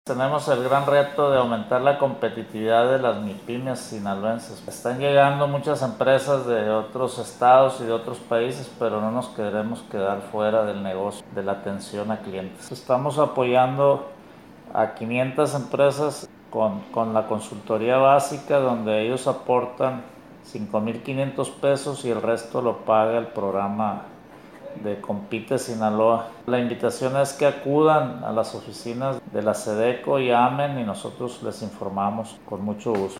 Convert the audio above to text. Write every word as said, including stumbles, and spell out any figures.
Tenemos el gran reto de aumentar la competitividad de las MIPYMES sinaloenses. Están llegando muchas empresas de otros estados y de otros países, pero no nos queremos quedar fuera del negocio de la atención a clientes. Estamos apoyando a quinientas empresas con, con la consultoría básica, donde ellos aportan cinco mil quinientos pesos y el resto lo paga el programa de Compite Sinaloa. La invitación es que acudan a las oficinas de la SEDECO y AMEN y nosotros les informamos con mucho gusto.